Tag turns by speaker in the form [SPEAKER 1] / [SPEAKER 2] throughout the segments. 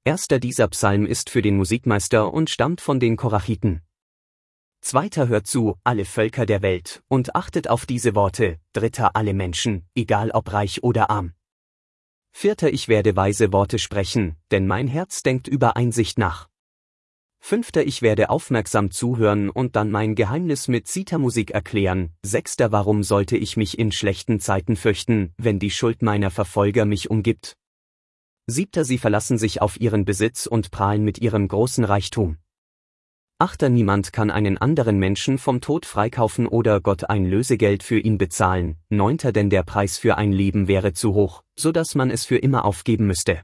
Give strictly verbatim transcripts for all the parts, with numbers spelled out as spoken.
[SPEAKER 1] Erster dieser Psalm ist für den Musikmeister und stammt von den Korachiten. Zweiter hört zu, alle Völker der Welt, und achtet auf diese Worte, Dritter alle Menschen, egal ob reich oder arm. Vierter ich werde weise Worte sprechen, denn mein Herz denkt über Einsicht nach. Fünfter ich werde aufmerksam zuhören und dann mein Geheimnis mit Zithermusik erklären. Sechster warum sollte ich mich in schlechten Zeiten fürchten, wenn die Schuld meiner Verfolger mich umgibt? Siebter sie verlassen sich auf ihren Besitz und prahlen mit ihrem großen Reichtum. Achter niemand kann einen anderen Menschen vom Tod freikaufen oder Gott ein Lösegeld für ihn bezahlen. Neunter denn der Preis für ein Leben wäre zu hoch, so dass man es für immer aufgeben müsste.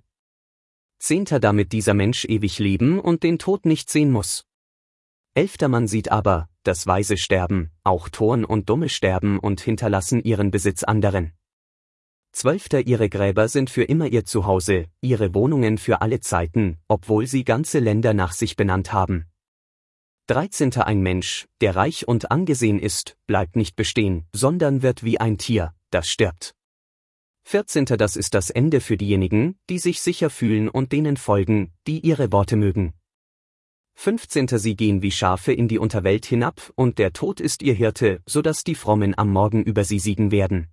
[SPEAKER 1] Zehnter damit dieser Mensch ewig leben und den Tod nicht sehen muss. Elfter man sieht aber, dass Weise sterben, auch Toren und Dumme sterben und hinterlassen ihren Besitz anderen. Zwölfter ihre Gräber sind für immer ihr Zuhause, ihre Wohnungen für alle Zeiten, obwohl sie ganze Länder nach sich benannt haben. Dreizehnter ein Mensch, der reich und angesehen ist, bleibt nicht bestehen, sondern wird wie ein Tier, das stirbt. Vierzehnter das ist das Ende für diejenigen, die sich sicher fühlen und denen folgen, die ihre Worte mögen. Fünfzehnter sie gehen wie Schafe in die Unterwelt hinab und der Tod ist ihr Hirte, so dass die Frommen am Morgen über sie siegen werden.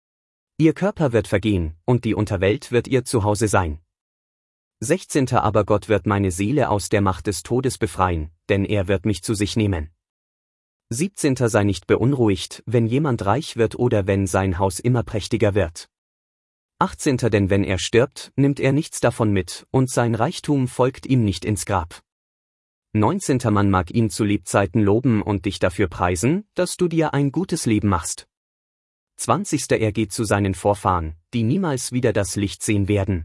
[SPEAKER 1] Ihr Körper wird vergehen, und die Unterwelt wird ihr Zuhause sein. Sechzehnter aber Gott wird meine Seele aus der Macht des Todes befreien, denn er wird mich zu sich nehmen. Siebzehnter sei nicht beunruhigt, wenn jemand reich wird oder wenn sein Haus immer prächtiger wird. Achtzehnter denn wenn er stirbt, nimmt er nichts davon mit, und sein Reichtum folgt ihm nicht ins Grab. Neunzehnter man mag ihn zu Lebzeiten loben und dich dafür preisen, dass du dir ein gutes Leben machst. Zwanzigster er geht zu seinen Vorfahren, die niemals wieder das Licht sehen werden.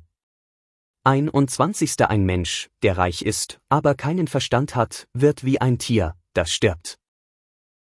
[SPEAKER 1] Einundzwanzigster ein Mensch, der reich ist, aber keinen Verstand hat, wird wie ein Tier, das stirbt.